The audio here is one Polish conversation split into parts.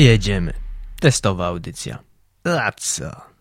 I jedziemy. Testowa audycja. A co?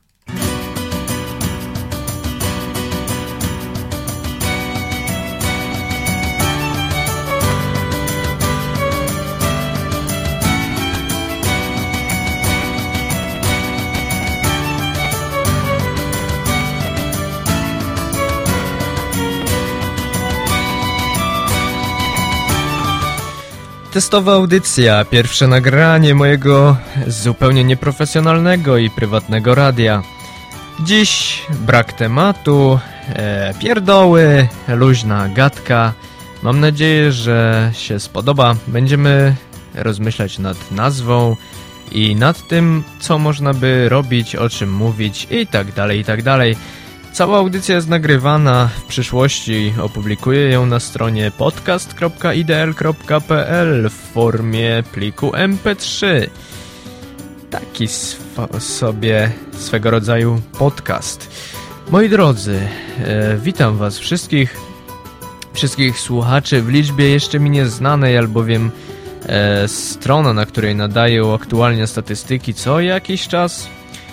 Testowa audycja, pierwsze nagranie mojego zupełnie nieprofesjonalnego i prywatnego radia. Dziś brak tematu, pierdoły, luźna gadka. Mam nadzieję, że się spodoba. Będziemy rozmyślać nad nazwą i nad tym, co można by robić, o czym mówić i tak dalej, i tak dalej. Cała audycja jest nagrywana, w przyszłości opublikuję ją na stronie podcast.idl.pl w formie pliku MP3. Taki sobie swego rodzaju podcast. Moi drodzy, witam was wszystkich słuchaczy w liczbie jeszcze mi nieznanej, albowiem strona, na której nadaję aktualnie statystyki co jakiś czas.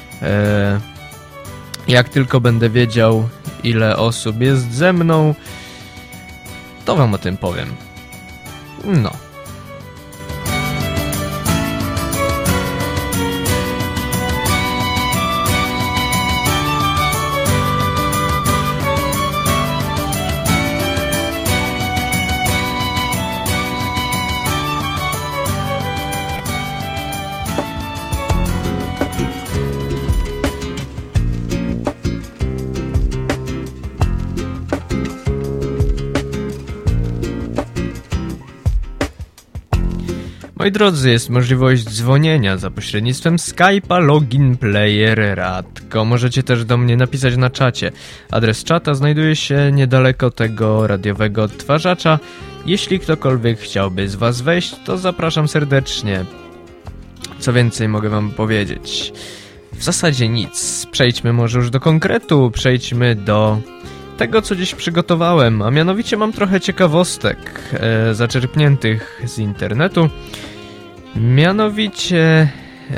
Jak tylko będę wiedział, ile osób jest ze mną, to wam o tym powiem. No. Moi drodzy, jest możliwość dzwonienia za pośrednictwem Skype'a, login, player, radko. Możecie też do mnie napisać na czacie. Adres czata znajduje się niedaleko tego radiowego odtwarzacza. Jeśli ktokolwiek chciałby z was wejść, to zapraszam serdecznie. Co więcej mogę wam powiedzieć? W zasadzie nic. Przejdźmy może już do konkretu, przejdźmy do tego, co dziś przygotowałem, a mianowicie mam trochę ciekawostek zaczerpniętych z internetu. Mianowicie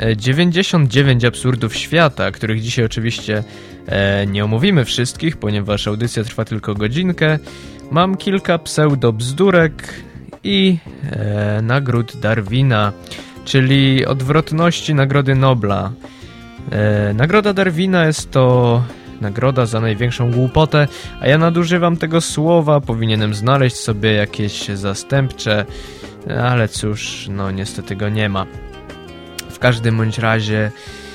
99 absurdów świata, których dzisiaj oczywiście nie omówimy wszystkich, ponieważ audycja trwa tylko godzinkę. Mam kilka pseudobzdurek i nagród Darwina, czyli odwrotności Nagrody Nobla. Nagroda Darwina jest to nagroda za największą głupotę, a ja nadużywam tego słowa, powinienem znaleźć sobie jakieś zastępcze, ale cóż, no niestety go nie ma. W każdym bądź razie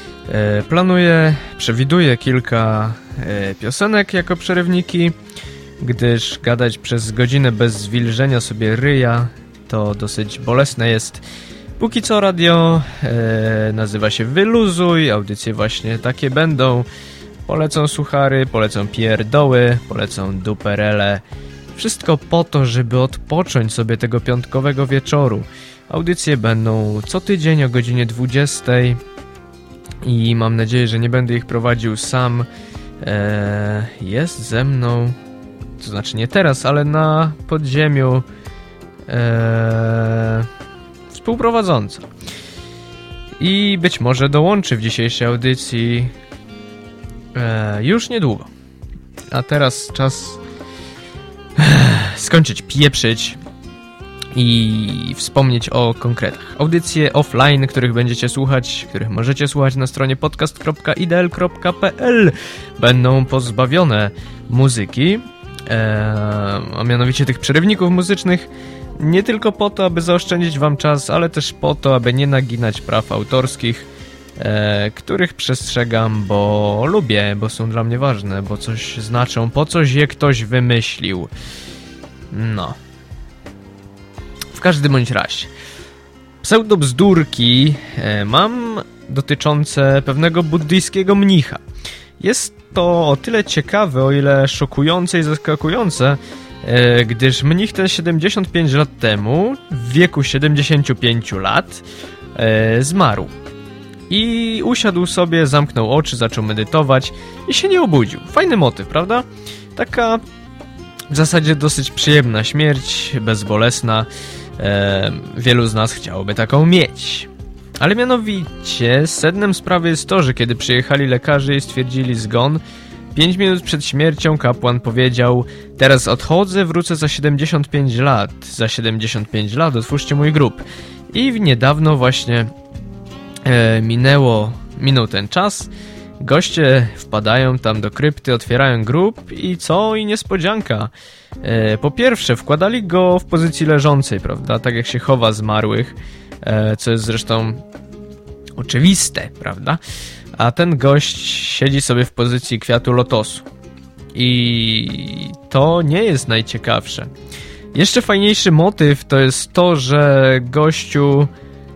przewiduję kilka piosenek jako przerywniki, gdyż gadać przez godzinę bez zwilżenia sobie ryja to dosyć bolesne jest. Póki co radio nazywa się Wyluzuj, audycje właśnie takie będą. Polecą suchary, polecą pierdoły, polecą duperele. Wszystko po to, żeby odpocząć sobie tego piątkowego wieczoru. Audycje będą co tydzień o godzinie 20 i mam nadzieję, że nie będę ich prowadził sam. Jest ze mną, to znaczy nie teraz, ale na podziemiu współprowadząca. I być może dołączy w dzisiejszej audycji już niedługo. A teraz czas skończyć pieprzyć i wspomnieć o konkretach. Audycje offline, których możecie słuchać na stronie podcast.idl.pl będą pozbawione muzyki, a mianowicie tych przerywników muzycznych, nie tylko po to, aby zaoszczędzić wam czas, ale też po to, aby nie naginać praw autorskich, których przestrzegam, bo lubię, bo są dla mnie ważne, bo coś znaczą, po coś je ktoś wymyślił. No. W każdym bądź razie. Pseudobzdurki mam dotyczące pewnego buddyjskiego mnicha. Jest to o tyle ciekawe, o ile szokujące i zaskakujące, gdyż mnich ten 75 lat temu, w wieku 75 lat, zmarł. I usiadł sobie, zamknął oczy, zaczął medytować i się nie obudził. Fajny motyw, prawda? Taka w zasadzie dosyć przyjemna śmierć, bezbolesna. Wielu z nas chciałoby taką mieć. Ale mianowicie sednem sprawy jest to, że kiedy przyjechali lekarze i stwierdzili zgon, 5 minut przed śmiercią kapłan powiedział: teraz odchodzę, wrócę za 75 lat. Za 75 lat otwórzcie mój grób. I niedawno właśnie minął ten czas. Goście wpadają tam do krypty, otwierają grób i co? I niespodzianka. Po pierwsze, wkładali go w pozycji leżącej, prawda? Tak jak się chowa zmarłych, co jest zresztą oczywiste, prawda? A ten gość siedzi sobie w pozycji kwiatu lotosu. I to nie jest najciekawsze. Jeszcze fajniejszy motyw to jest to, że gościu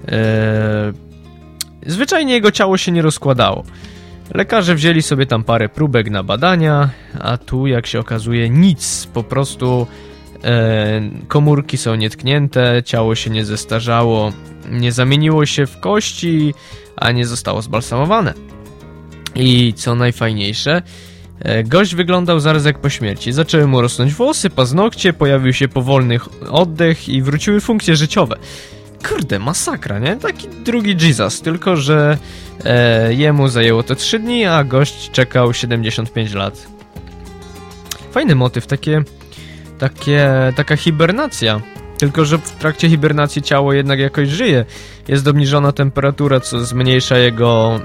zwyczajnie jego ciało się nie rozkładało. Lekarze wzięli sobie tam parę próbek na badania, a tu jak się okazuje nic, po prostu komórki są nietknięte, ciało się nie zestarzało, nie zamieniło się w kości, a nie zostało zbalsamowane. I co najfajniejsze, gość wyglądał zaraz jak po śmierci. Zaczęły mu rosnąć włosy, paznokcie, pojawił się powolny oddech i wróciły funkcje życiowe. Kurde, masakra, nie? Taki drugi Jesus, tylko że jemu zajęło to 3 dni, a gość czekał 75 lat. Fajny motyw, taka hibernacja. Tylko że w trakcie hibernacji ciało jednak jakoś żyje. Jest obniżona temperatura, co zmniejsza jego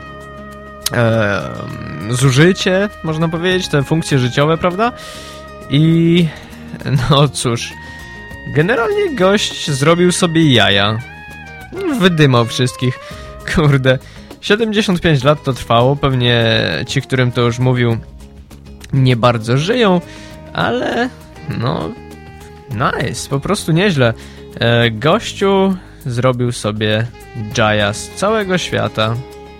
zużycie, można powiedzieć, te funkcje życiowe, prawda? I no cóż, generalnie gość zrobił sobie jaja. Wydymał wszystkich. Kurde, 75 lat to trwało. Pewnie ci, którym to już mówił, nie bardzo żyją, ale no nice, po prostu nieźle. Gościu zrobił sobie jaja z całego świata.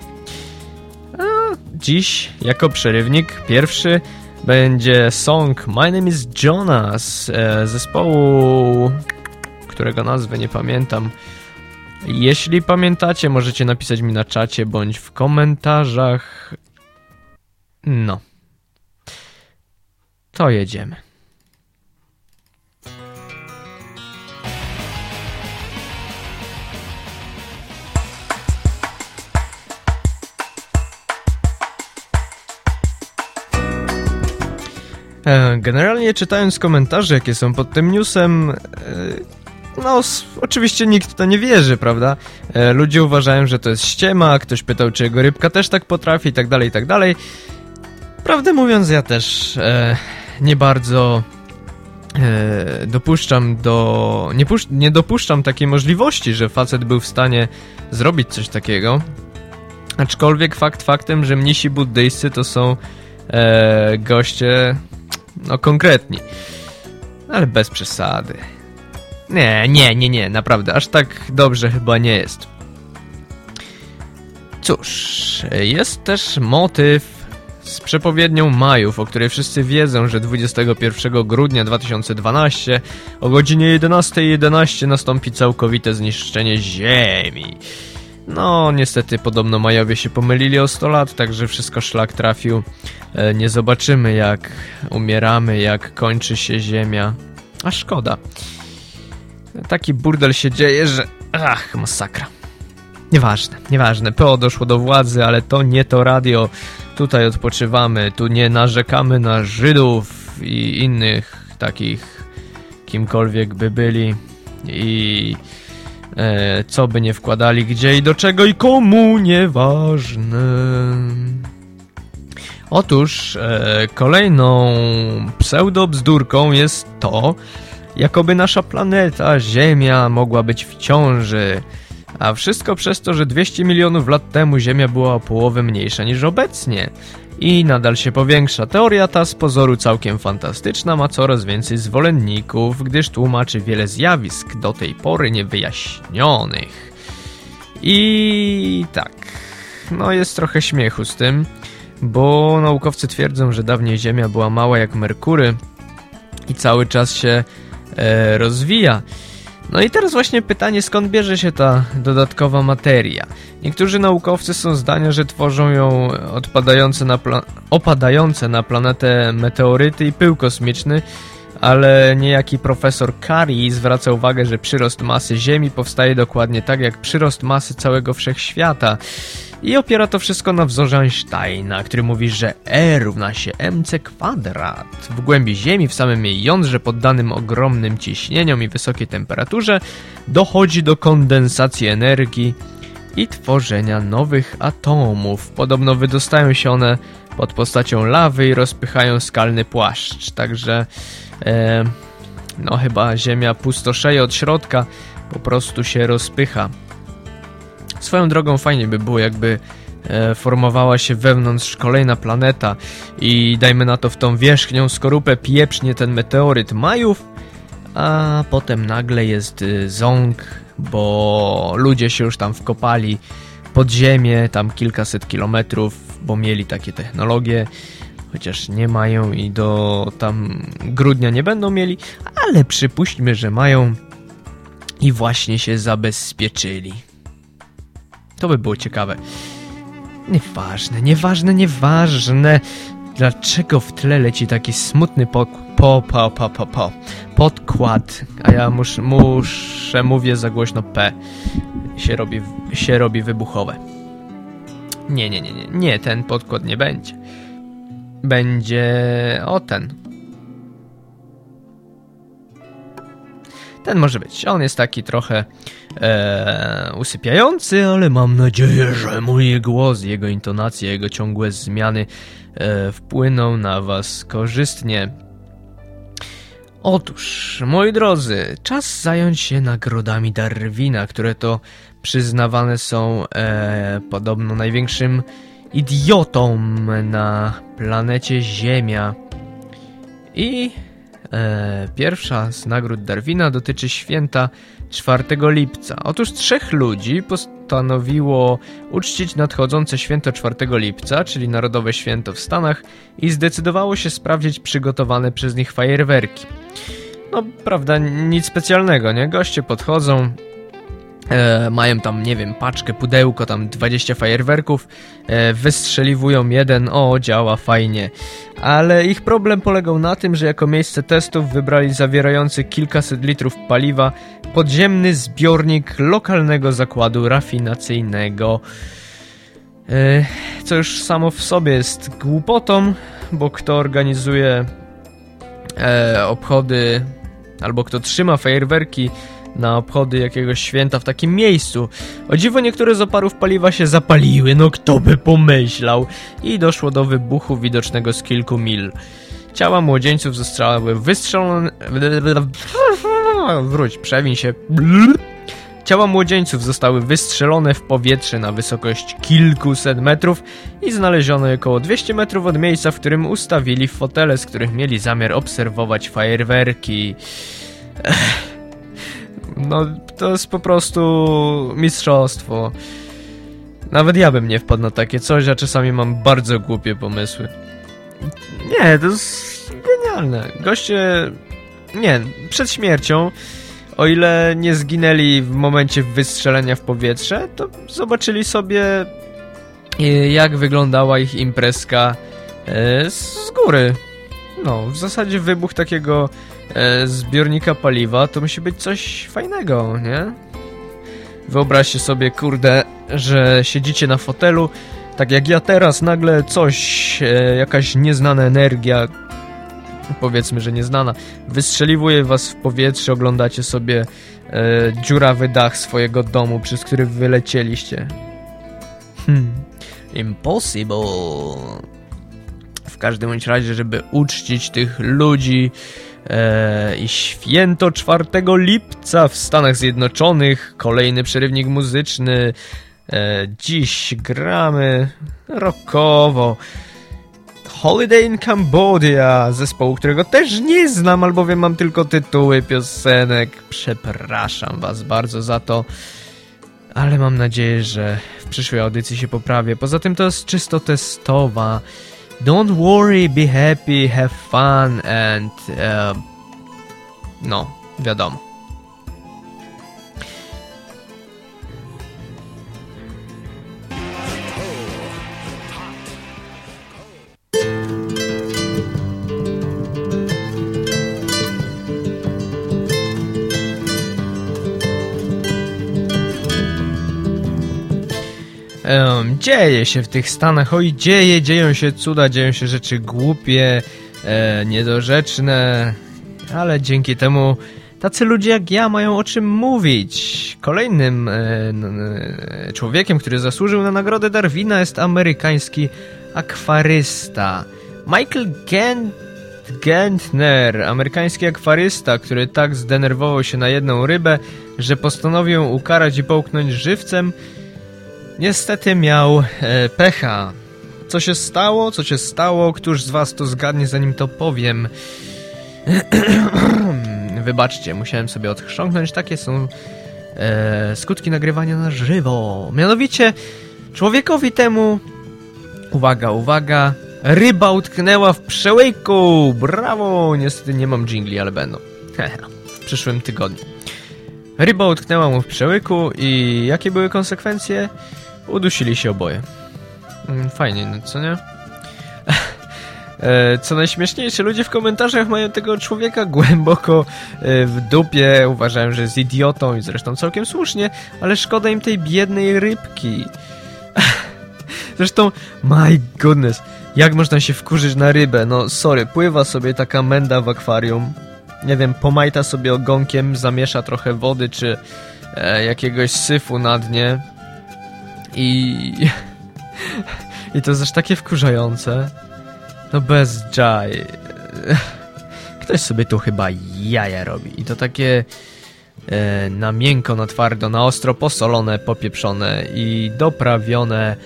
Dziś jako przerywnik pierwszy będzie song My Name is Jonas, zespołu, którego nazwy nie pamiętam. Jeśli pamiętacie, możecie napisać mi na czacie bądź w komentarzach. No. To jedziemy. Generalnie czytając komentarze, jakie są pod tym newsem, no oczywiście nikt w to nie wierzy, prawda? Ludzie uważają, że to jest ściema, ktoś pytał, czy jego rybka też tak potrafi i tak dalej, i tak dalej. Prawdę mówiąc, ja też nie bardzo nie dopuszczam takiej możliwości, że facet był w stanie zrobić coś takiego. Aczkolwiek fakt faktem, że mnisi buddyjscy to są goście no konkretni, ale bez przesady. Nie, naprawdę, aż tak dobrze chyba nie jest. Cóż, jest też motyw z przepowiednią Majów, o której wszyscy wiedzą, że 21 grudnia 2012 o godzinie 11:11 nastąpi całkowite zniszczenie Ziemi. No, niestety podobno Majowie się pomylili o 100 lat, także wszystko szlak trafił. Nie zobaczymy, jak umieramy, jak kończy się Ziemia. A szkoda. Taki burdel się dzieje, że... Ach, masakra. Nieważne. PO doszło do władzy, ale to nie to radio. Tutaj odpoczywamy, tu nie narzekamy na Żydów i innych takich, kimkolwiek by byli. I... co by nie wkładali, gdzie i do czego i komu, nieważne. Otóż kolejną pseudobzdurką jest to, jakoby nasza planeta, Ziemia, mogła być w ciąży. A wszystko przez to, że 200 milionów lat temu Ziemia była o połowę mniejsza niż obecnie. I nadal się powiększa. Teoria ta z pozoru całkiem fantastyczna, ma coraz więcej zwolenników, gdyż tłumaczy wiele zjawisk do tej pory niewyjaśnionych. I tak, no jest trochę śmiechu z tym, bo naukowcy twierdzą, że dawniej Ziemia była mała jak Merkury i cały czas się rozwija. No i teraz właśnie pytanie, skąd bierze się ta dodatkowa materia? Niektórzy naukowcy są zdania, że tworzą ją opadające na planetę meteoryty i pył kosmiczny, ale niejaki profesor Curie zwraca uwagę, że przyrost masy Ziemi powstaje dokładnie tak jak przyrost masy całego wszechświata i opiera to wszystko na wzorze Einsteina, który mówi, że E równa się mc². W głębi Ziemi, w samym jej jądrze poddanym ogromnym ciśnieniom i wysokiej temperaturze dochodzi do kondensacji energii i tworzenia nowych atomów. Podobno wydostają się one pod postacią lawy i rozpychają skalny płaszcz. Także no chyba Ziemia pustoszeje od środka, po prostu się rozpycha. Swoją drogą fajnie by było, jakby formowała się wewnątrz kolejna planeta i dajmy na to w tą wierzchnią skorupę pieprznie ten meteoryt Majów, a potem nagle jest ząg, bo ludzie się już tam wkopali pod ziemię, tam kilkaset kilometrów, bo mieli takie technologie, chociaż nie mają i do tam grudnia nie będą mieli, ale przypuśćmy, że mają i właśnie się zabezpieczyli. To by było ciekawe. Nieważne. Dlaczego w tle leci taki smutny podkład? A ja muszę mówię za głośno P. Się robi wybuchowe. Nie, ten podkład nie będzie. Będzie ten. Ten może być. On jest taki trochę usypiający, ale mam nadzieję, że mój głos, jego intonacje, jego ciągłe zmiany wpłyną na was korzystnie. Otóż, moi drodzy, czas zająć się nagrodami Darwina, które to przyznawane są podobno największym idiotom na planecie Ziemia. I pierwsza z nagród Darwina dotyczy święta 4 lipca. Otóż 3 ludzi postanowiło uczcić nadchodzące święto 4 lipca, czyli Narodowe Święto w Stanach, i zdecydowało się sprawdzić przygotowane przez nich fajerwerki. No, prawda, nic specjalnego, nie? Goście podchodzą, mają tam, nie wiem, paczkę, pudełko, tam 20 fajerwerków, wystrzeliwują jeden, działa fajnie. Ale ich problem polegał na tym, że jako miejsce testów wybrali zawierający kilkaset litrów paliwa podziemny zbiornik lokalnego zakładu rafinacyjnego. Co już samo w sobie jest głupotą, bo kto organizuje obchody, albo kto trzyma fajerwerki na obchody jakiegoś święta w takim miejscu. O dziwo niektóre z oparów paliwa się zapaliły, no kto by pomyślał. I doszło do wybuchu widocznego z kilku mil. Ciała młodzieńców zostały wystrzelone... Ciała młodzieńców zostały wystrzelone w powietrze na wysokość kilkuset metrów i znaleziono je około 200 metrów od miejsca, w którym ustawili fotele, z których mieli zamiar obserwować fajerwerki. No, to jest po prostu mistrzostwo. Nawet ja bym nie wpadł na takie coś, a czasami mam bardzo głupie pomysły. Nie, to jest genialne. Goście... Nie, przed śmiercią, o ile nie zginęli w momencie wystrzelenia w powietrze, to zobaczyli sobie, jak wyglądała ich imprezka z góry. No, w zasadzie wybuch takiego zbiornika paliwa to musi być coś fajnego, nie? Wyobraźcie sobie, kurde, że siedzicie na fotelu, tak jak ja teraz, nagle coś, jakaś nieznana energia, powiedzmy, że nieznana, wystrzeliwuje was w powietrze, oglądacie sobie dziurawy dach swojego domu, przez który wylecieliście. Impossible. W każdym bądź razie, żeby uczcić tych ludzi i święto 4 lipca w Stanach Zjednoczonych, kolejny przerywnik muzyczny. Dziś gramy rockowo Holiday in Cambodia, zespołu, którego też nie znam, albowiem mam tylko tytuły piosenek. Przepraszam was bardzo za to, ale mam nadzieję, że w przyszłej audycji się poprawię. Poza tym to jest czysto testowa. Don't worry, be happy, have fun and... no, wiadomo. Dzieje się w tych Stanach, dzieją się cuda, dzieją się rzeczy głupie, niedorzeczne, ale dzięki temu tacy ludzie jak ja mają o czym mówić. Kolejnym człowiekiem, który zasłużył na nagrodę Darwina, jest amerykański akwarysta Michael Gentner, amerykański akwarysta, który tak zdenerwował się na jedną rybę, że postanowił ją ukarać i połknąć żywcem. Niestety miał pecha. Co się stało? Co się stało? Któż z was to zgadnie, zanim to powiem? Wybaczcie, musiałem sobie odchrząknąć. Takie są skutki nagrywania na żywo. Mianowicie człowiekowi temu, uwaga, ryba utknęła w przełyku. Brawo! Niestety nie mam dżingli, ale będą. W przyszłym tygodniu. Ryba utknęła mu w przełyku i jakie były konsekwencje? Udusili się oboje. Fajnie, no co nie? Co najśmieszniejsze, ludzie w komentarzach mają tego człowieka głęboko w dupie, uważają, że jest idiotą i zresztą całkiem słusznie, ale szkoda im tej biednej rybki. Zresztą, my goodness, jak można się wkurzyć na rybę? No sorry, pływa sobie taka menda w akwarium, nie wiem, pomajta sobie ogonkiem, zamiesza trochę wody czy jakiegoś syfu na dnie i to jest aż takie wkurzające. No bez jaj. Ktoś sobie tu chyba jaja robi. I to takie na miękko, na twardo, na ostro, posolone, popieprzone i doprawione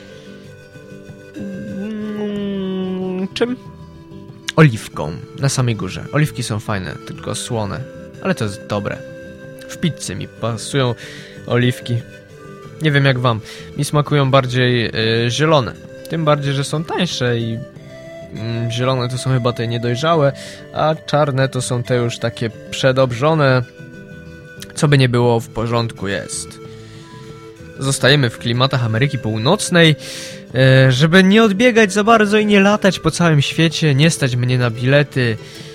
czym? Oliwką na samej górze. Oliwki są fajne, tylko słone, ale to jest dobre. W pizzy mi pasują oliwki. Nie wiem jak wam. Mi smakują bardziej zielone. Tym bardziej, że są tańsze i zielone to są chyba te niedojrzałe, a czarne to są te już takie przedobrzone. Co by nie było, w porządku jest. Zostajemy w klimatach Ameryki Północnej. Żeby nie odbiegać za bardzo i nie latać po całym świecie, nie stać mnie na bilety.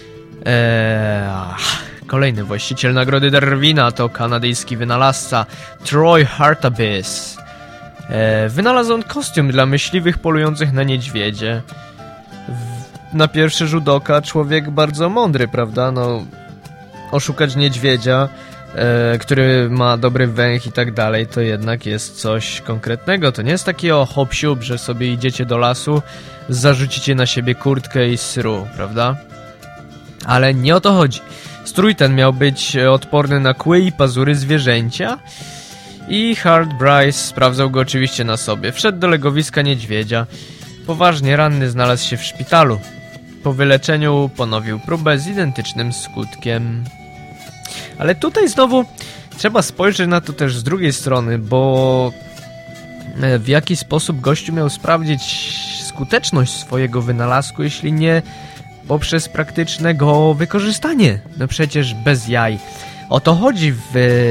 Kolejny właściciel nagrody Darwina to kanadyjski wynalazca Troy Hartabis. Wynalazł on kostium dla myśliwych polujących na niedźwiedzie. Na pierwszy rzut oka człowiek bardzo mądry, prawda? No, oszukać niedźwiedzia, który ma dobry węch i tak dalej, to jednak jest coś konkretnego. To nie jest taki hop-siup, że sobie idziecie do lasu, zarzucicie na siebie kurtkę i sru, prawda? Ale nie o to chodzi. Strój ten miał być odporny na kły i pazury zwierzęcia i Hart Bryce sprawdzał go oczywiście na sobie. Wszedł do legowiska niedźwiedzia. Poważnie ranny znalazł się w szpitalu. Po wyleczeniu ponowił próbę z identycznym skutkiem. Ale tutaj znowu trzeba spojrzeć na to też z drugiej strony, bo w jaki sposób gościu miał sprawdzić skuteczność swojego wynalazku, jeśli nie poprzez praktyczne go wykorzystanie. No przecież bez jaj. O to chodzi w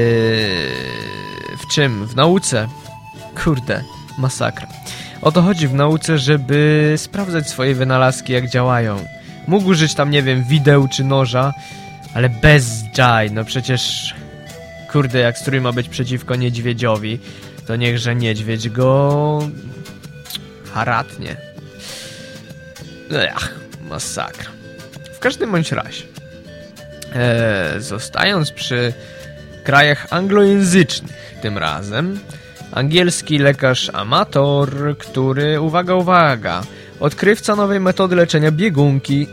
czym? W nauce. Kurde, masakra. O to chodzi w nauce, żeby sprawdzać swoje wynalazki, jak działają. Mógł użyć tam, nie wiem, wideł czy noża, ale bez jaj. No przecież, kurde, jak strój ma być przeciwko niedźwiedziowi, to niechże niedźwiedź go haratnie. Masakra. W każdym bądź razie, zostając przy krajach anglojęzycznych tym razem, angielski lekarz amator, który, uwaga, odkrywca nowej metody leczenia biegunki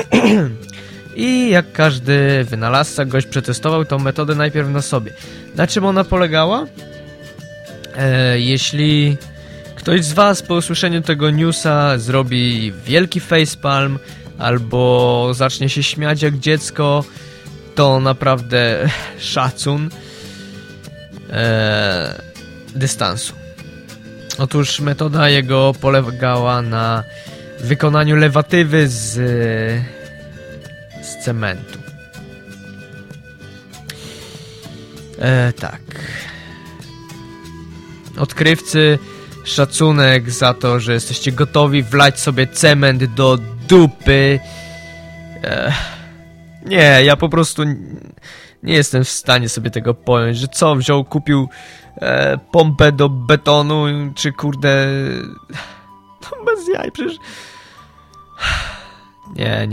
i jak każdy wynalazca, gość przetestował tą metodę najpierw na sobie. Na czym ona polegała? Jeśli ktoś z was po usłyszeniu tego newsa zrobi wielki facepalm albo zacznie się śmiać jak dziecko, to naprawdę szacun dystansu. Otóż metoda jego polegała na wykonaniu lewatywy z cementu. Tak. Odkrywcy, szacunek za to, że jesteście gotowi wlać sobie cement do dupy. Nie, ja po prostu Nie jestem w stanie sobie tego pojąć, że co, wziął, kupił pompę do betonu, czy kurde... To bez jaj, przecież... Nie.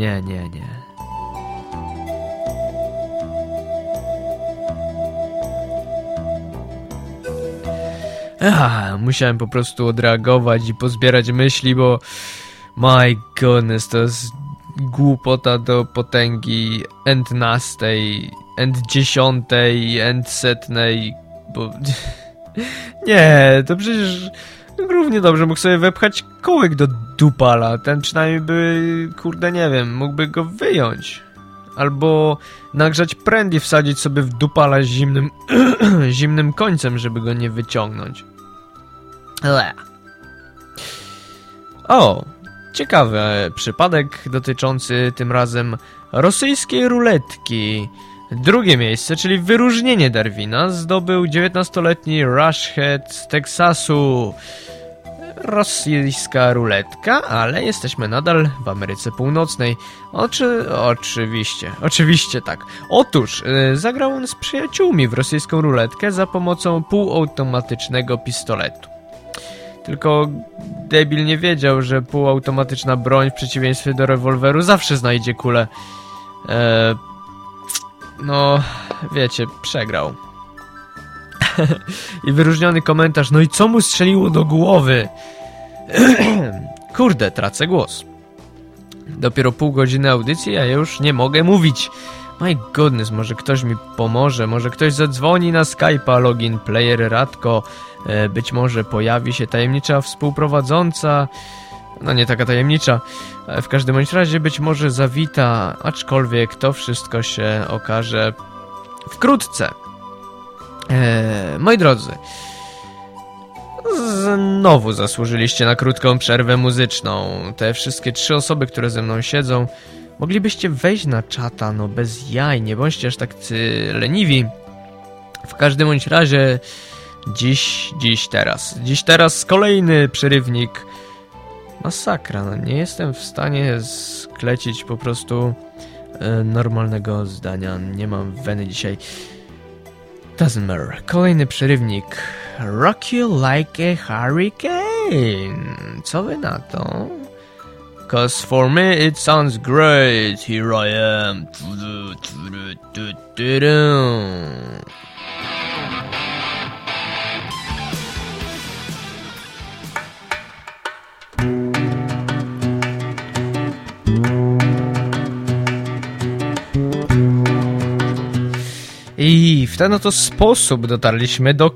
Musiałem po prostu odreagować i pozbierać myśli, bo... My goodness, to jest głupota do potęgi n-nastej, n-dziesiątej, n-setnej, bo... Nie, to przecież równie dobrze mógł sobie wepchać kołek do dupala. Ten przynajmniej by, kurde, nie wiem, mógłby go wyjąć. Albo nagrzać pręd i wsadzić sobie w dupala zimnym, zimnym końcem, żeby go nie wyciągnąć. O, ciekawy przypadek dotyczący tym razem rosyjskiej ruletki. Drugie miejsce, czyli wyróżnienie Darwina, zdobył 19-letni Rushhead z Teksasu. Rosyjska ruletka, ale jesteśmy nadal w Ameryce Północnej. Oczywiście tak. Otóż zagrał on z przyjaciółmi w rosyjską ruletkę za pomocą półautomatycznego pistoletu. Tylko debil nie wiedział, że półautomatyczna broń w przeciwieństwie do rewolweru zawsze znajdzie kulę. No, wiecie, przegrał. I wyróżniony komentarz, no i co mu strzeliło do głowy? Kurde, tracę głos. Dopiero pół godziny audycji, a ja już nie mogę mówić. My goodness, może ktoś mi pomoże, może ktoś zadzwoni na Skype'a, login player Radko, być może pojawi się tajemnicza współprowadząca, no nie taka tajemnicza, w każdym bądź razie być może zawita, aczkolwiek to wszystko się okaże wkrótce. Moi drodzy, znowu zasłużyliście na krótką przerwę muzyczną. Te wszystkie 3 osoby, które ze mną siedzą, moglibyście wejść na czata, no bez jaj, nie bądźcie aż tak leniwi. W każdym bądź razie dziś teraz kolejny przerywnik. Masakra, no nie jestem w stanie sklecić po prostu normalnego zdania, nie mam weny dzisiaj. Doesn't matter. Kolejny przerywnik. Rock you like a hurricane. Co wy na to? Cause for me it sounds great. Here I am. I w ten oto sposób dotarliśmy do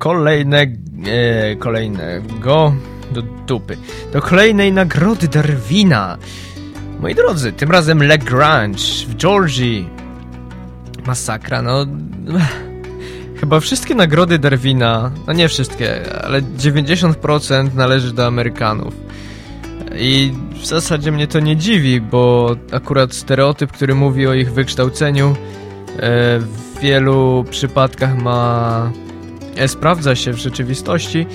do kolejnej nagrody Darwina. Moi drodzy, tym razem LaGrange w Georgii. Masakra, no... Chyba wszystkie nagrody Darwina, no nie wszystkie, ale 90% należy do Amerykanów. I w zasadzie mnie to nie dziwi, bo akurat stereotyp, który mówi o ich wykształceniu, w wielu przypadkach sprawdza się w rzeczywistości.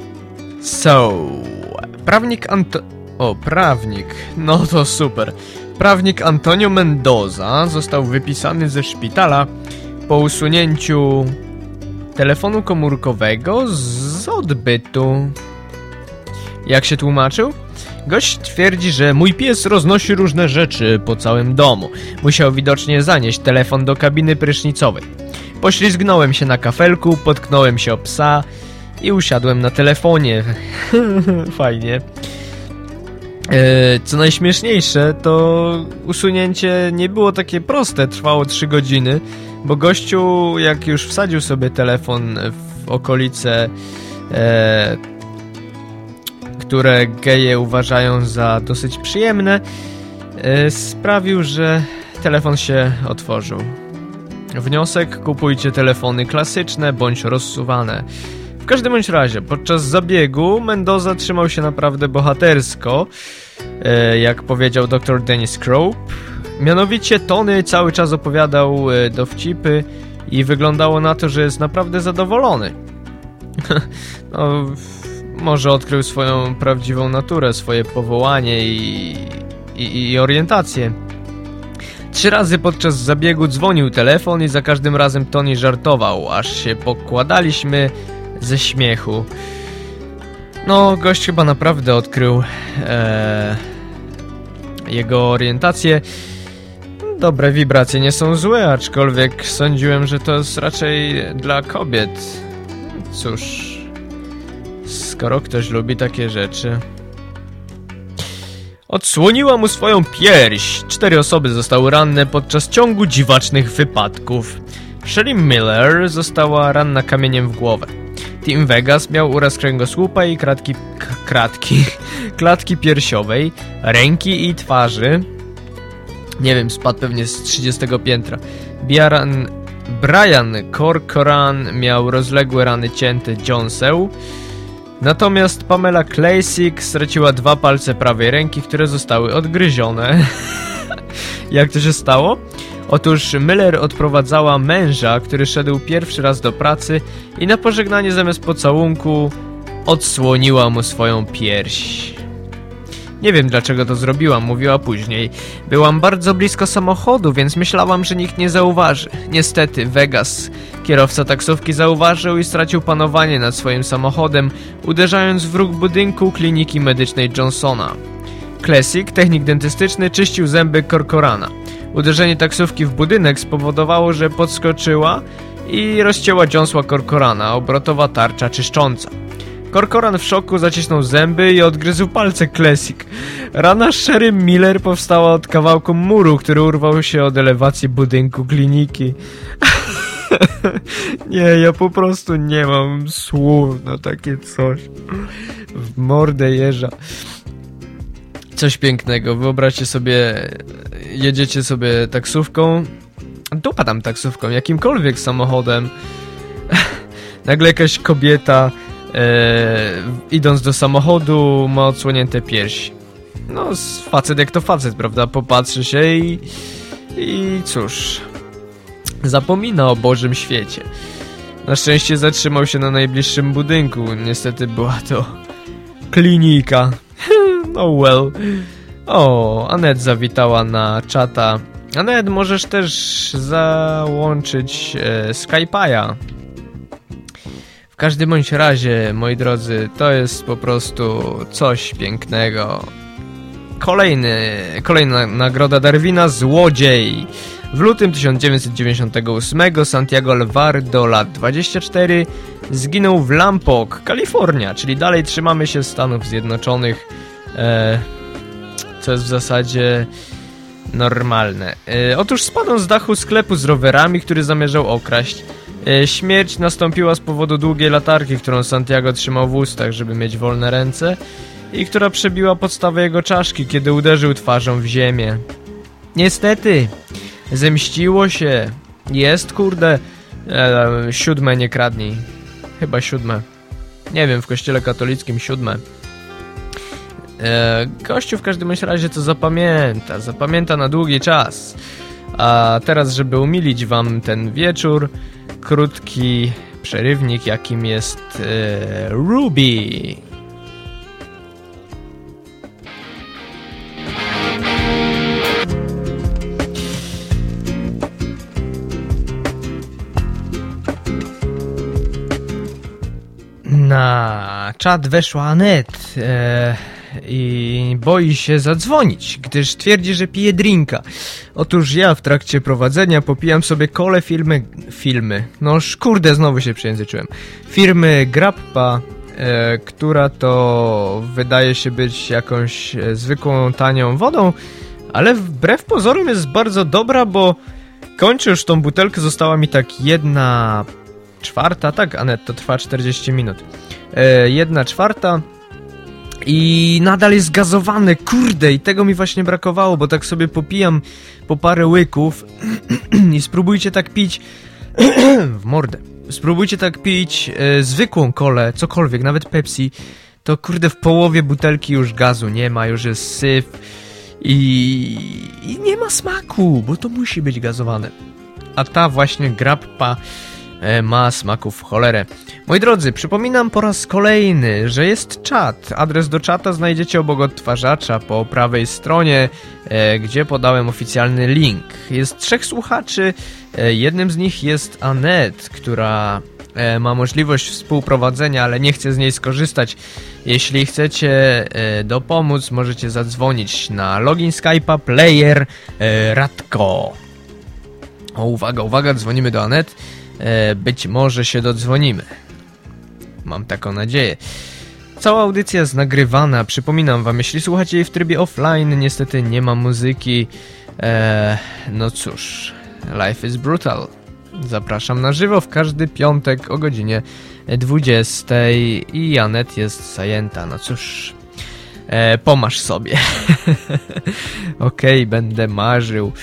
Prawnik, no to super. Prawnik Antonio Mendoza został wypisany ze szpitala po usunięciu telefonu komórkowego z odbytu. Jak się tłumaczył? Gość twierdzi, że mój pies roznosi różne rzeczy po całym domu. Musiał widocznie zanieść telefon do kabiny prysznicowej. Poślizgnąłem się na kafelku, potknąłem się o psa i usiadłem na telefonie. Fajnie. Co najśmieszniejsze, to usunięcie nie było takie proste, trwało 3 godziny, bo gościu, jak już wsadził sobie telefon w okolice, które geje uważają za dosyć przyjemne, sprawił, że telefon się otworzył. Wniosek: kupujcie telefony klasyczne bądź rozsuwane. W każdym bądź razie, podczas zabiegu Mendoza trzymał się naprawdę bohatersko, jak powiedział dr Dennis Crope. Mianowicie Tony cały czas opowiadał dowcipy i wyglądało na to, że jest naprawdę zadowolony. No, może odkrył swoją prawdziwą naturę, swoje powołanie i orientację. 3 razy podczas zabiegu dzwonił telefon i za każdym razem Tony żartował, aż się pokładaliśmy ze śmiechu. No, gość chyba naprawdę odkrył jego orientację. Dobre wibracje nie są złe, aczkolwiek sądziłem, że to jest raczej dla kobiet. Cóż, skoro ktoś lubi takie rzeczy... Odsłoniła mu swoją pierś. 4 osoby zostały ranne podczas ciągu dziwacznych wypadków. Shelley Miller została ranna kamieniem w głowę. Tim Vegas miał uraz kręgosłupa i klatki piersiowej, ręki i twarzy. Nie wiem, spadł pewnie z 30 piętra. Brian Corcoran miał rozległe rany cięte dziąseł. Natomiast Pamela Klasick straciła 2 palce prawej ręki, które zostały odgryzione. Jak to się stało? Otóż Miller odprowadzała męża, który szedł pierwszy raz do pracy i na pożegnanie zamiast pocałunku odsłoniła mu swoją pierś. Nie wiem dlaczego to zrobiłam, mówiła później. Byłam bardzo blisko samochodu, więc myślałam, że nikt nie zauważy. Niestety Vegas, kierowca taksówki, zauważył i stracił panowanie nad swoim samochodem, uderzając w róg budynku kliniki medycznej Johnsona. Klasick, technik dentystyczny, czyścił zęby Corcorana. Uderzenie taksówki w budynek spowodowało, że podskoczyła i rozcięła dziąsła Corcorana, obrotowa tarcza czyszcząca. Corcoran w szoku zacisnął zęby i odgryzł palce Klasick. Rana Shelley Miller powstała od kawałku muru, który urwał się od elewacji budynku kliniki. Nie, ja po prostu nie mam słów na takie coś. W mordę jeża. Coś pięknego. Wyobraźcie sobie, jedziecie sobie taksówką, dupa tam taksówką, jakimkolwiek samochodem. Nagle jakaś kobieta idąc do samochodu ma odsłonięte piersi. No, facet jak to facet, prawda? Popatrzy się i cóż, zapomina o Bożym świecie. Na szczęście zatrzymał się na najbliższym budynku. Niestety była to klinika. No well. O, Anet zawitała na czata. Anet, możesz też załączyć Skype'a. W każdym bądź razie, moi drodzy, to jest po prostu coś pięknego. Kolejna nagroda Darwina, Złodziej. W lutym 1998 Santiago Alvarado, lat 24, zginął w Lompoc, Kalifornia, czyli dalej trzymamy się Stanów Zjednoczonych, co jest w zasadzie normalne. Otóż spadł z dachu sklepu z rowerami, który zamierzał okraść. Śmierć nastąpiła z powodu długiej latarki, którą Santiago trzymał w ustach, żeby mieć wolne ręce, i która przebiła podstawę jego czaszki, kiedy uderzył twarzą w ziemię. Niestety, zemściło się. Jest, kurde, 7, nie kradnij. Chyba 7. Nie wiem, w kościele katolickim 7. Kościół w każdym razie to zapamięta na długi czas. A teraz, żeby umilić wam ten wieczór, krótki przerywnik, jakim jest Ruby. Na czat weszła Anet i boi się zadzwonić, gdyż twierdzi, że pije drinka. Otóż ja w trakcie prowadzenia popijam sobie kolę filmy. No kurde, znowu się przejęzyczyłem. Firmy Grappa, która to wydaje się być jakąś zwykłą, tanią wodą, ale wbrew pozorom jest bardzo dobra, bo kończę już tą butelkę, została mi tak 1/4, tak Anet, to trwa 40 minut. 1/4 i nadal jest gazowane, kurde, i tego mi właśnie brakowało, bo tak sobie popijam po parę łyków i spróbujcie tak pić w mordę. Spróbujcie tak pić zwykłą kolę, cokolwiek, nawet Pepsi, to kurde w połowie butelki już gazu nie ma, już jest syf i nie ma smaku, bo to musi być gazowane. A ta właśnie Grappa ma smaków w cholerę. Moi drodzy, przypominam po raz kolejny, że jest czat. Adres do czata znajdziecie obok odtwarzacza po prawej stronie, gdzie podałem oficjalny link. Jest 3 słuchaczy, jednym z nich jest Anet, która ma możliwość współprowadzenia, ale nie chce z niej skorzystać. Jeśli chcecie dopomóc, możecie zadzwonić na login Skype'a player Radko. O, uwaga, dzwonimy do Anet. Być może się dodzwonimy. Mam taką nadzieję. Cała audycja jest nagrywana. Przypominam wam, jeśli słuchacie jej w trybie offline, niestety nie ma muzyki. No cóż, life is brutal. Zapraszam na żywo w każdy piątek o godzinie 20 i Anet jest zajęta. No cóż, pomarz sobie. Okej, będę marzył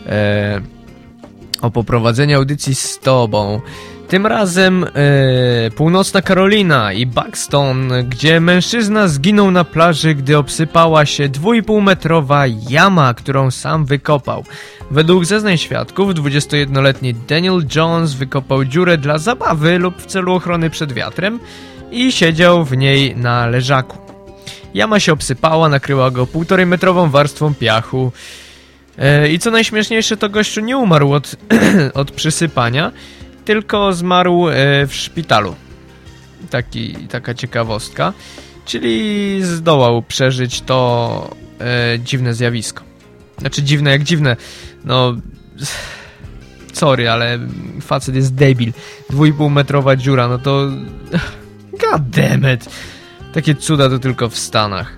o poprowadzeniu audycji z tobą. Tym razem Północna Karolina i Buxton, gdzie mężczyzna zginął na plaży, gdy obsypała się 2,5-metrowa jama, którą sam wykopał. Według zeznań świadków 21-letni Daniel Jones wykopał dziurę dla zabawy lub w celu ochrony przed wiatrem i siedział w niej na leżaku. Jama się obsypała, nakryła go 1,5-metrową warstwą piachu. I co najśmieszniejsze, to gościu nie umarł od przysypania, tylko zmarł w szpitalu. Taka ciekawostka. Czyli zdołał przeżyć to dziwne zjawisko. Znaczy dziwne jak dziwne. No, sorry, ale facet jest debil. 2,5-metrowa dziura, no to... God damn it. Takie cuda to tylko w Stanach.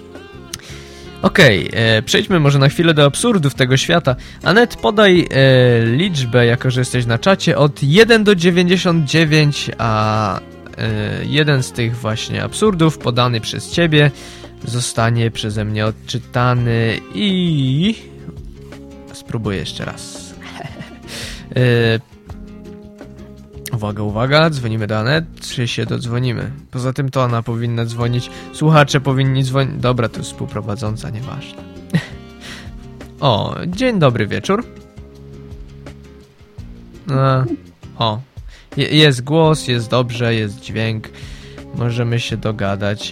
Okej, przejdźmy może na chwilę do absurdów tego świata. Anet, podaj liczbę, jako że jesteś na czacie, od 1 do 99, a jeden z tych właśnie absurdów podany przez ciebie zostanie przeze mnie odczytany i... Spróbuję jeszcze raz. Uwaga, dzwonimy do Anet, czy się dodzwonimy? Poza tym to ona powinna dzwonić, słuchacze powinni dzwonić... Dobra, to jest współprowadząca, nieważne. O, dzień dobry wieczór. O, jest głos, jest dobrze, jest dźwięk, możemy się dogadać.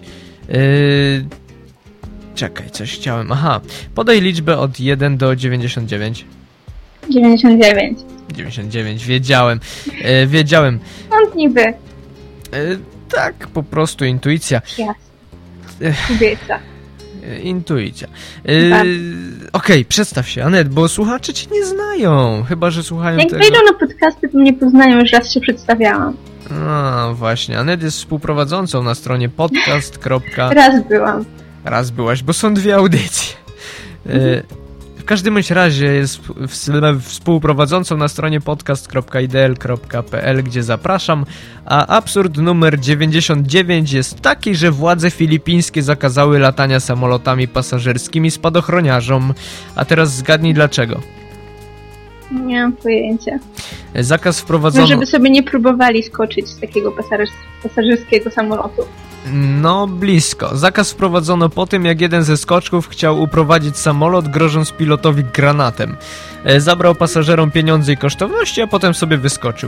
Czekaj, coś chciałem... Aha, podaj liczbę od 1 do 99. 99. 99, wiedziałem. Skąd niby? Tak, po prostu intuicja. Kobieta. Intuicja. Okej, przedstaw się, Anet, bo słuchacze cię nie znają, chyba że słuchają Jak tego... wejdą na podcasty, to mnie poznają, już raz się przedstawiałam. A, właśnie, Anet jest współprowadzącą na stronie podcast. Raz byłam. Raz byłaś, bo są 2 audycje. W każdym razie jest współprowadzącą na stronie podcast.idl.pl, gdzie zapraszam, a absurd numer 99 jest taki, że władze filipińskie zakazały latania samolotami pasażerskimi spadochroniarzom. A teraz zgadnij dlaczego. Nie mam pojęcia. Zakaz wprowadzono... No, żeby sobie nie próbowali skoczyć z takiego pasażerskiego samolotu. No, blisko. Zakaz wprowadzono po tym, jak jeden ze skoczków chciał uprowadzić samolot, grożąc pilotowi granatem. Zabrał pasażerom pieniądze i kosztowności, a potem sobie wyskoczył.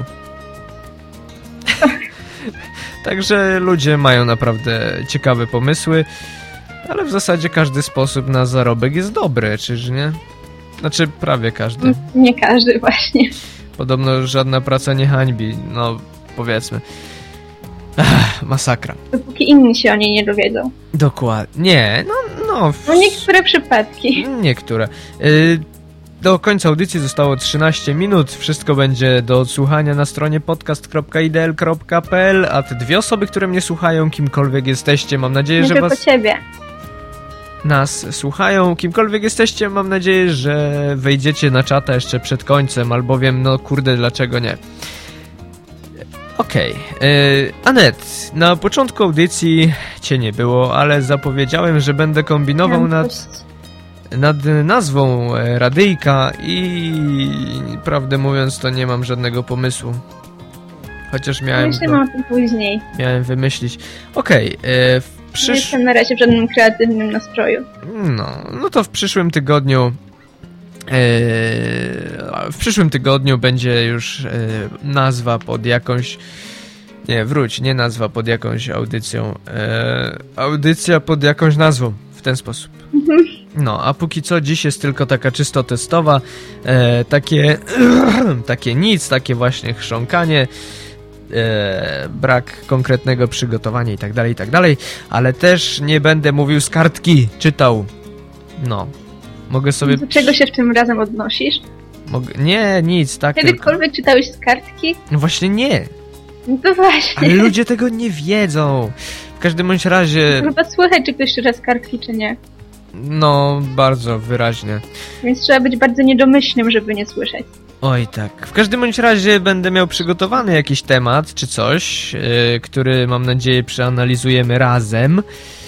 Także ludzie mają naprawdę ciekawe pomysły, ale w zasadzie każdy sposób na zarobek jest dobry, czyż nie? Znaczy, prawie każdy. Nie każdy, właśnie. Podobno żadna praca nie hańbi, no powiedzmy. Masakra. Dopóki inni się o niej nie dowiedzą. Dokładnie. No niektóre przypadki. Niektóre. Do końca audycji zostało 13 minut. Wszystko będzie do odsłuchania na stronie podcast.idl.pl, a te 2 osoby, które mnie słuchają, kimkolwiek jesteście, mam nadzieję, nie że tylko was... ciebie. Nas słuchają, kimkolwiek jesteście, mam nadzieję, że wejdziecie na czata jeszcze przed końcem, albowiem, no kurde, dlaczego nie? Okej. Anet, na początku audycji cię nie było, ale zapowiedziałem, że będę kombinował nad nazwą radyjka i prawdę mówiąc to nie mam żadnego pomysłu. Chociaż miałem... Myślę o tym później. Miałem wymyślić. Okej. Nie jestem na razie w żadnym kreatywnym nastroju. No to w przyszłym tygodniu W przyszłym tygodniu będzie już nazwa pod jakąś... Nie nazwa pod jakąś audycją. Audycja pod jakąś nazwą. W ten sposób. No, a póki co dziś jest tylko taka czysto testowa. Takie nic, takie właśnie chrząkanie. Brak konkretnego przygotowania i tak dalej, ale też nie będę mówił z kartki, czytał. No, mogę sobie... Do czego się w tym razem odnosisz? Nie, nic, tak. Kiedykolwiek czytałeś z kartki? No właśnie nie. No to właśnie. Ale ludzie tego nie wiedzą. W każdym bądź razie... Chyba słychać, czy ktoś czyta z kartki, czy nie. No, bardzo wyraźnie. Więc trzeba być bardzo niedomyślnym, żeby nie słyszeć. Oj tak. W każdym bądź razie będę miał przygotowany jakiś temat, czy coś, który mam nadzieję przeanalizujemy razem.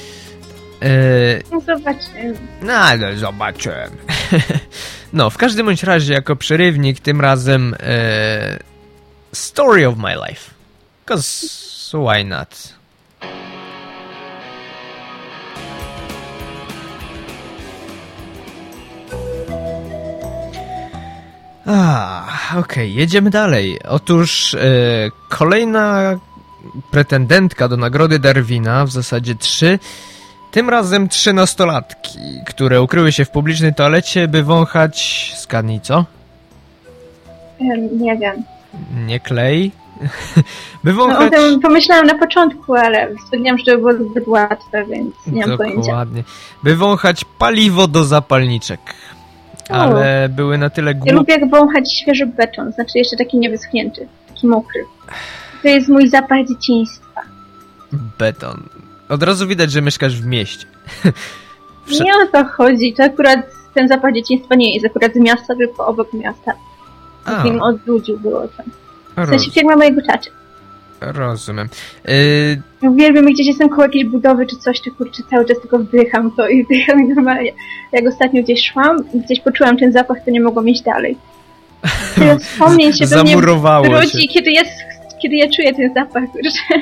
No zobaczymy. No, ale zobaczyłem. No, w każdym bądź razie jako przerywnik tym razem Story of my life. 'Cause why not? Okej, jedziemy dalej. Otóż kolejna pretendentka do nagrody Darwina, w zasadzie 3, tym razem 3 nastolatki, które ukryły się w publicznej toalecie, by wąchać... Zgadnij co? Nie wiem. Nie klej? By wąchać... No, o tym pomyślałam na początku, ale stwierdziłam, że to było zbyt łatwe, więc nie mam pojęcia. Dokładnie. By wąchać paliwo do zapalniczek. Ale były na tyle głupie. Ja lubię jak wąchać świeży beton, znaczy jeszcze taki niewyschnięty, taki mokry. To jest mój zapach dzieciństwa. Beton. Od razu widać, że mieszkasz w mieście. Nie o to chodzi, to akurat ten zapach dzieciństwa nie jest akurat z miasta, tylko obok miasta. Takim od ludzi było tam. W sensie firma mojego taty. Rozumiem. Uwielbiam, gdzieś jestem koło jakiejś budowy czy coś, to kurczę cały czas tylko wdycham to i wdycham i normalnie. Jak ostatnio gdzieś szłam i gdzieś poczułam ten zapach, to nie mogłam iść dalej. Tyle wspomnień się do mnie rodzi, kiedy ja czuję ten zapach, kurczę.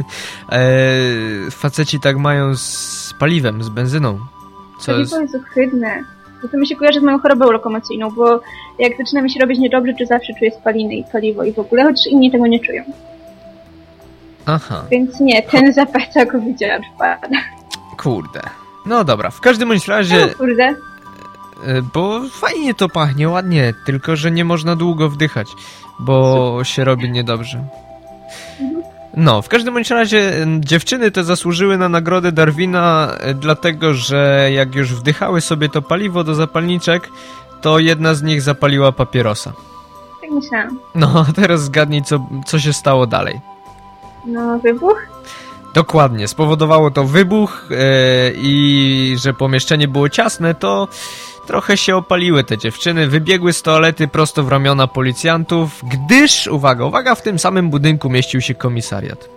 Faceci tak mają z paliwem, z benzyną. Paliwo jest ohydne. To mi się kojarzy z moją chorobą lokomocyjną, bo jak zaczyna mi się robić niedobrze, to zawsze czuję spaliny i paliwo i w ogóle, chociaż inni tego nie czują. Aha. Więc nie, ten zapach całkowicie odpada. Kurde. No dobra, w każdym bądź razie... No kurde. Bo fajnie to pachnie, ładnie, tylko że nie można długo wdychać, bo się robi niedobrze. No, w każdym bądź razie dziewczyny te zasłużyły na nagrodę Darwina, dlatego że jak już wdychały sobie to paliwo do zapalniczek, to jedna z nich zapaliła papierosa. Tak myślałam. No, teraz zgadnij, co się stało dalej. No, wybuch? Dokładnie, spowodowało to wybuch i że pomieszczenie było ciasne, to trochę się opaliły te dziewczyny, wybiegły z toalety prosto w ramiona policjantów, gdyż, uwaga, w tym samym budynku mieścił się komisariat.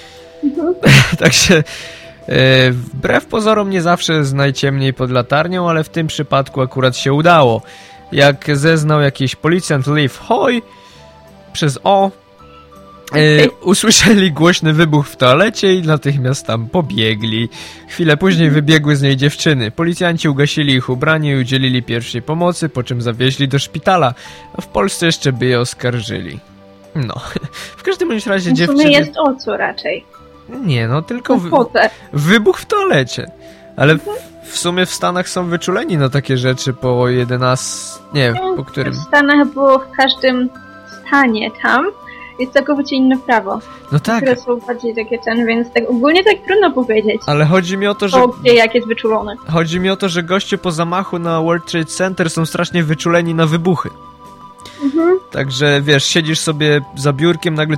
Także wbrew pozorom nie zawsze jest najciemniej pod latarnią, ale w tym przypadku akurat się udało. Jak zeznał jakiś policjant Leaf Hoy przez O, usłyszeli głośny wybuch w toalecie i natychmiast tam pobiegli. Chwilę później wybiegły z niej dziewczyny. Policjanci ugasili ich ubranie i udzielili pierwszej pomocy, po czym zawieźli do szpitala, a w Polsce jeszcze by je oskarżyli. No, w każdym bądź razie dziewczyny... W sumie jest o co raczej. Nie, no tylko wybuch w toalecie. Ale w sumie w Stanach są wyczuleni na takie rzeczy po 11... Nie, po którym... W Stanach było w każdym stanie tam. Jest całkowicie inne prawo. No tak. Które są bardziej takie więc tak ogólnie tak trudno powiedzieć. Ale chodzi mi o to, że... jak jest wyczulone. Chodzi mi o to, że goście po zamachu na World Trade Center są strasznie wyczuleni na wybuchy. Także wiesz, siedzisz sobie za biurkiem, nagle...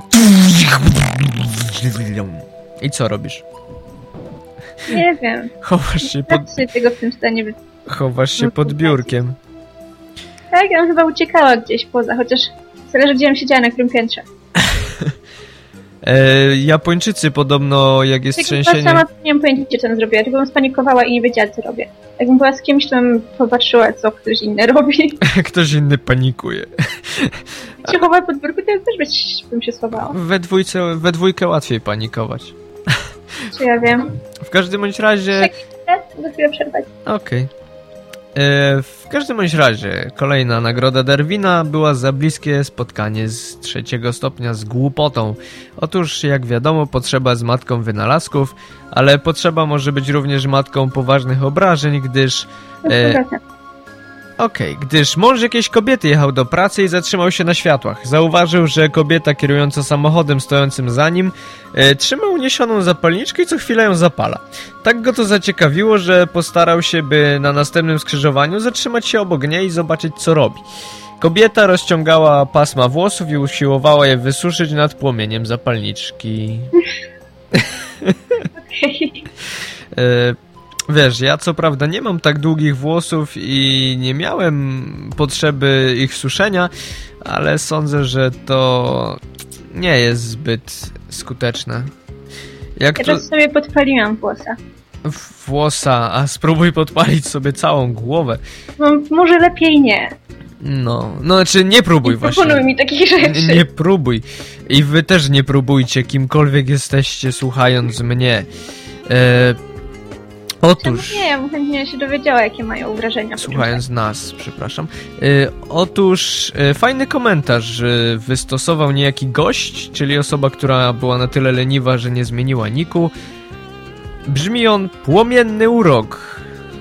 I co robisz? Nie wiem. Chowasz się tego w tym stanie... Chowasz się pod biurkiem. Tak, ja chyba uciekała gdzieś poza, chociaż zależy, gdzie bym siedziała, na którym piętrze. Japończycy podobno, jak jest trzęsienie... Ja sama nie mam pojęcia, co on zrobiła, tylko bym spanikowała i nie wiedziała, co robię. Jakbym była z kimś, to bym popatrzyła, co ktoś inny robi. Ktoś inny panikuje. Jak się chowa pod biurku, to ja też bym się schowała. We dwójkę łatwiej panikować. Czy ja wiem. W każdym bądź razie... Za chwilę przerwać. Okej. W każdym bądź razie, kolejna nagroda Darwina była za bliskie spotkanie z 3. stopnia z głupotą. Otóż, jak wiadomo, potrzeba z matką wynalazków, ale potrzeba może być również matką poważnych obrażeń, gdyż... gdyż mąż jakiejś kobiety jechał do pracy i zatrzymał się na światłach. Zauważył, że kobieta kierująca samochodem stojącym za nim trzyma uniesioną zapalniczkę i co chwilę ją zapala. Tak go to zaciekawiło, że postarał się, by na następnym skrzyżowaniu zatrzymać się obok niej i zobaczyć, co robi. Kobieta rozciągała pasma włosów i usiłowała je wysuszyć nad płomieniem zapalniczki. Wiesz, ja co prawda nie mam tak długich włosów i nie miałem potrzeby ich suszenia, ale sądzę, że to nie jest zbyt skuteczne. Teraz sobie podpaliłam włosa, a spróbuj podpalić sobie całą głowę. No, może lepiej nie. No, znaczy nie próbuj właśnie. Nie proponuj mi takich rzeczy. Nie próbuj. I wy też nie próbujcie, kimkolwiek jesteście, słuchając mnie. Otóż... Nie, ja bym chętnie się dowiedziała, jakie mają wrażenia. Słuchając nas, przepraszam. Otóż fajny komentarz wystosował niejaki gość, czyli osoba, która była na tyle leniwa, że nie zmieniła niku. Brzmi on: płomienny urok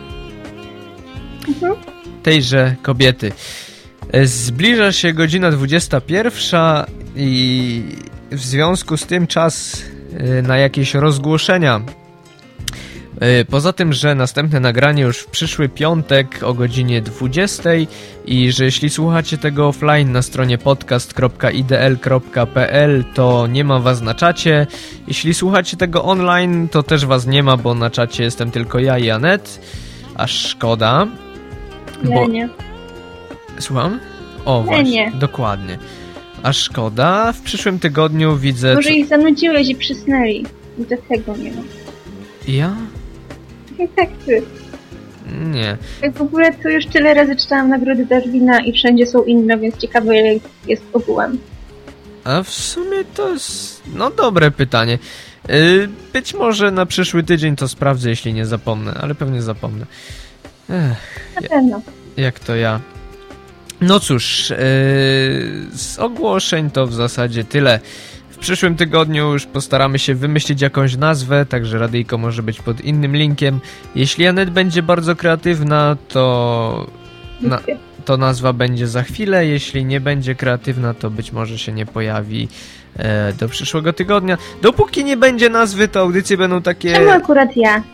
tejże kobiety. Zbliża się godzina 21 i w związku z tym czas na jakieś rozgłoszenia. Poza tym, że następne nagranie już w przyszły piątek o godzinie 20 i że jeśli słuchacie tego offline na stronie podcast.idl.pl, to nie ma was na czacie. Jeśli słuchacie tego online, to też was nie ma, bo na czacie jestem tylko ja i Anet. A szkoda. Nie. Słucham? O, właśnie, dokładnie. A szkoda, w przyszłym tygodniu widzę... Może ich zanudziłeś i przysnęli. I do tego nie ma. Ja? Tak, ty. Nie. Jak w ogóle to już tyle razy czytałam nagrody Darwina i wszędzie są inne, więc ciekawe jest ogółem. A w sumie to jest... dobre pytanie. Być może na przyszły tydzień to sprawdzę, jeśli nie zapomnę, ale pewnie zapomnę. Na pewno. Jak to ja. No cóż, z ogłoszeń to w zasadzie tyle. W przyszłym tygodniu już postaramy się wymyślić jakąś nazwę, także radyjko może być pod innym linkiem. Jeśli Anet będzie bardzo kreatywna, to nazwa będzie za chwilę. Jeśli nie będzie kreatywna, to być może się nie pojawi do przyszłego tygodnia. Dopóki nie będzie nazwy, to audycje będą takie... Czemu akurat ja?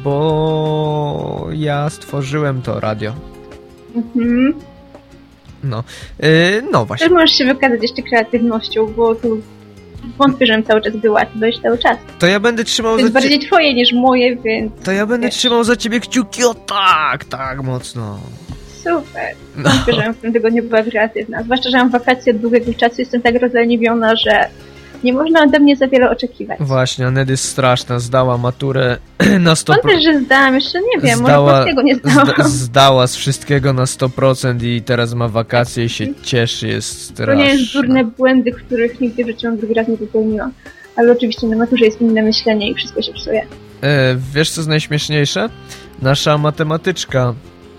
Bo ja stworzyłem to radio. No właśnie. Też możesz się wykazać jeszcze kreatywnością, bo tu wątpię, żebym cały czas była, ty byłeś cały czas. To ja będę trzymał to jest bardziej twoje niż moje, więc... To ja będę trzymał za ciebie kciuki, o tak mocno. Super. Wątpię, żebym w tym tygodniu była kreatywna. Zwłaszcza, że mam wakacje od długiego czasu, jestem tak rozleniwiona, że nie można ode mnie za wiele oczekiwać. Właśnie, Anet jest straszna, zdała maturę na 100%. Wątpię, że zdałam, jeszcze nie wiem, może polskiego nie zdałam. Zdała z wszystkiego na 100% i teraz ma wakacje i się cieszy, jest straszna. To nie jest durne błędy, których nigdy w życiu drugi raz nie popełniłam. Ale oczywiście na maturze jest inne myślenie i wszystko się psuje. Wiesz, co jest najśmieszniejsze? Nasza matematyczka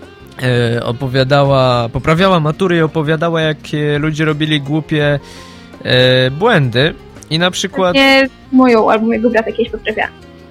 poprawiała matury i opowiadała, jak ludzie robili głupie błędy i na przykład... Nie moją albo mojego brata jakieś poprawia.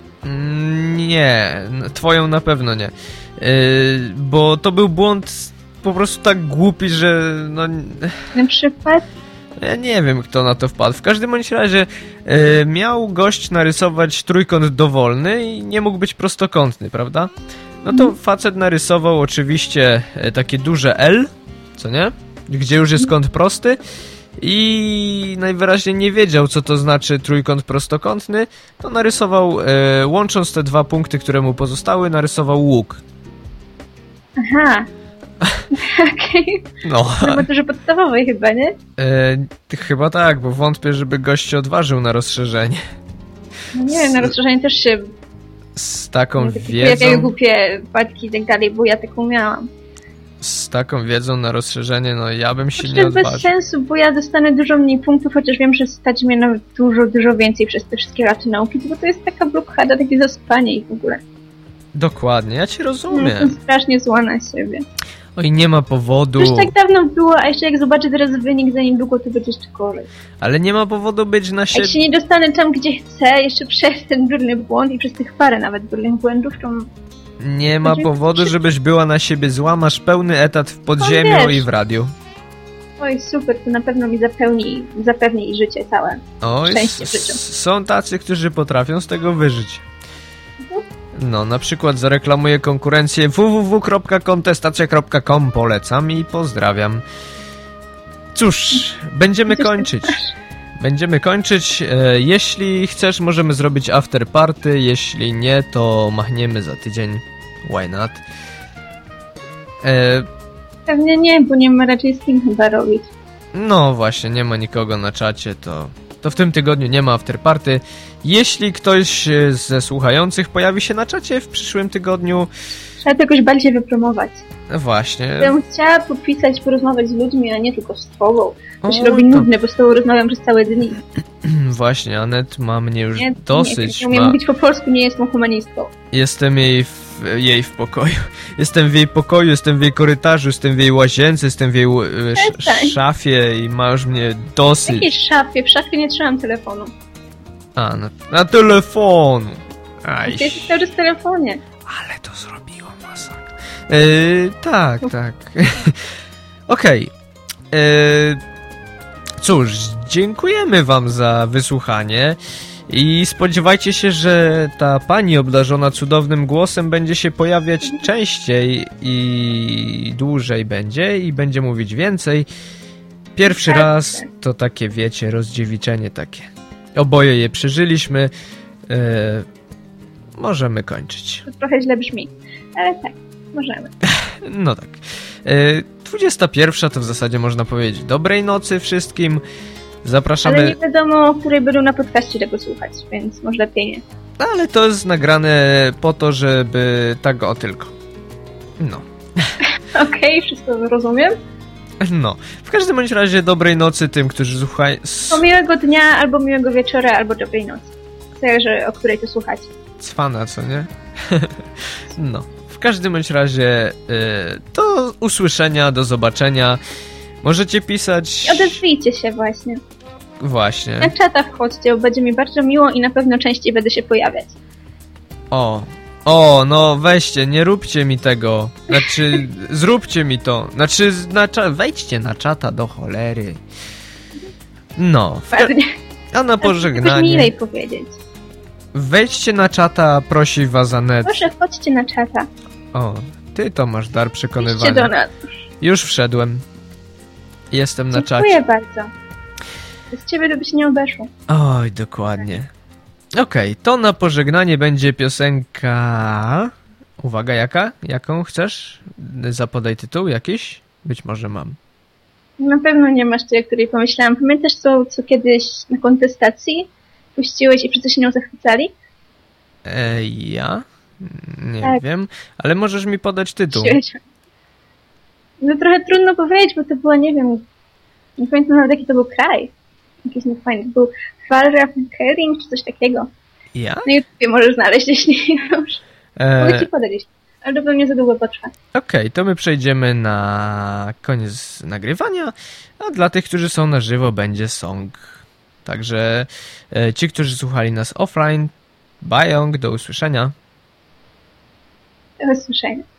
Nie, twoją na pewno nie. Bo to był błąd po prostu tak głupi, że Na przykład? Ja nie wiem, kto na to wpadł. W każdym bądź razie miał gość narysować trójkąt dowolny i nie mógł być prostokątny, prawda? No to facet narysował oczywiście takie duże L, co nie? Gdzie już jest kąt prosty i najwyraźniej nie wiedział, co to znaczy trójkąt prostokątny, to narysował, łącząc te dwa punkty, które mu pozostały, narysował łuk. Aha. Okej. No. Na maturze podstawowej chyba, nie? Chyba tak, bo wątpię, żeby gość się odważył na rozszerzenie. No nie, na rozszerzenie też się... Z taką wiedzą... Pojawiają głupie wpadki i tak dalej, bo ja taką miałam. Z taką wiedzą na rozszerzenie, ja bym się nie odważył. To bez sensu, bo ja dostanę dużo mniej punktów, chociaż wiem, że stać mnie nawet dużo więcej przez te wszystkie lata nauki, bo to jest taka blokada, takie zaspanie i w ogóle. Dokładnie, ja cię rozumiem. Jestem strasznie zła na siebie. Oj, nie ma powodu. Już tak dawno było, a jeszcze jak zobaczę teraz wynik za niedługo, to będzie jeszcze gorzej. Ale nie ma powodu być na Jak siebie. się nie dostanę tam, gdzie chcę, jeszcze przez ten durny błąd i przez tych parę nawet durnych błędów, to... Nie ma powodu, żebyś była na siebie zła. Masz pełny etat w podziemiu wiesz. i w radiu. Oj, super, to na pewno mi zapewni życie całe. Oj, Szczęście w życiu. są tacy, którzy potrafią z tego wyżyć. No, na przykład zareklamuję konkurencję www.kontestacja.com. Polecam i pozdrawiam. Cóż, będziemy kończyć. Będziemy kończyć. Jeśli chcesz, możemy zrobić after party. Jeśli nie, to machniemy za tydzień. Why not? Pewnie nie, bo nie ma raczej z kim chyba robić. No właśnie, nie ma nikogo na czacie, to w tym tygodniu nie ma after party. Jeśli ktoś ze słuchających pojawi się na czacie w przyszłym tygodniu... Trzeba to jakoś bardziej wypromować. Właśnie. Ja bym chciała popisać, porozmawiać z ludźmi, a nie tylko z tobą. To się O, robi to- nudne, bo z tobą rozmawiam przez całe dni. Właśnie, Anet ma mnie już Nie dosyć. umiem mówić po polsku, nie jestem humanistką. Jestem jej w pokoju. Jestem w jej pokoju, jestem w jej korytarzu, jestem w jej łazience, jestem w jej Przestań. szafie i ma już mnie dosyć. W jakiej szafie? W szafie nie trzymam telefonu. A, na telefonu. Aj, Ty jesteś cały czas w telefonie. ale to zrobiłam masakra. Tak, tak. Okej. Cóż, dziękujemy wam za wysłuchanie i spodziewajcie się, że ta pani obdarzona cudownym głosem będzie się pojawiać częściej i dłużej będzie i będzie mówić więcej. Pierwszy Tak. raz to takie, wiecie, rozdziewiczenie takie. Oboje je przeżyliśmy. Możemy kończyć. To trochę źle brzmi. Ale tak, możemy. No tak. 21 to w zasadzie można powiedzieć dobrej nocy wszystkim. Zapraszamy. Ale nie wiadomo, o której będą na podcaście tego słuchać, więc może lepiej nie. Ale to jest nagrane po to, żeby tak o tylko. No. Okej, wszystko rozumiem. No. W każdym bądź razie dobrej nocy tym, którzy słuchają. To miłego dnia, albo miłego wieczora, albo dobrej nocy. Zależy, o której to słuchać. Cwana, co nie? No. W każdym bądź razie do usłyszenia, do zobaczenia. Możecie pisać... Odezwijcie się właśnie. Właśnie. Na czata wchodźcie, bo będzie mi bardzo miło i na pewno częściej będę się pojawiać. O, no weźcie, nie róbcie mi tego. Znaczy, zróbcie mi to. Znaczy, wejdźcie na czata do cholery. No. Pewnie. A na Jakoś pożegnanie. milej powiedzieć. Wejdźcie na czata, prosi was Anet. Proszę, wchodźcie na czata. O, ty to masz dar Idźcie do przekonywania. nas. Już wszedłem. Jestem na Dziękuję czacie. bardzo. Bez ciebie to by się nie obeszło. Oj, dokładnie. Okej, to na pożegnanie będzie piosenka... Uwaga, jaka? Jaką chcesz? Zapodaj tytuł jakiś? Być może mam. Na pewno nie masz tej, o której pomyślałam. Pamiętasz co kiedyś na kontestacji puściłeś i wszyscy się nią zachwycali? Ja? Nie Tak. wiem, ale możesz mi podać tytuł. Puściłeś. No trochę trudno powiedzieć, bo to była, nie wiem, nie pamiętam nawet jaki to był kraj. Jakiś niefajny. To był Kering czy coś takiego. Ja? Na YouTubie możesz znaleźć, jeśli już. Mogę ci podać, ale to pewnie za długo potrwa. Okej, to my przejdziemy na koniec nagrywania, a dla tych, którzy są na żywo, będzie song. Także ci, którzy słuchali nas offline, bajong, do usłyszenia. Do usłyszenia.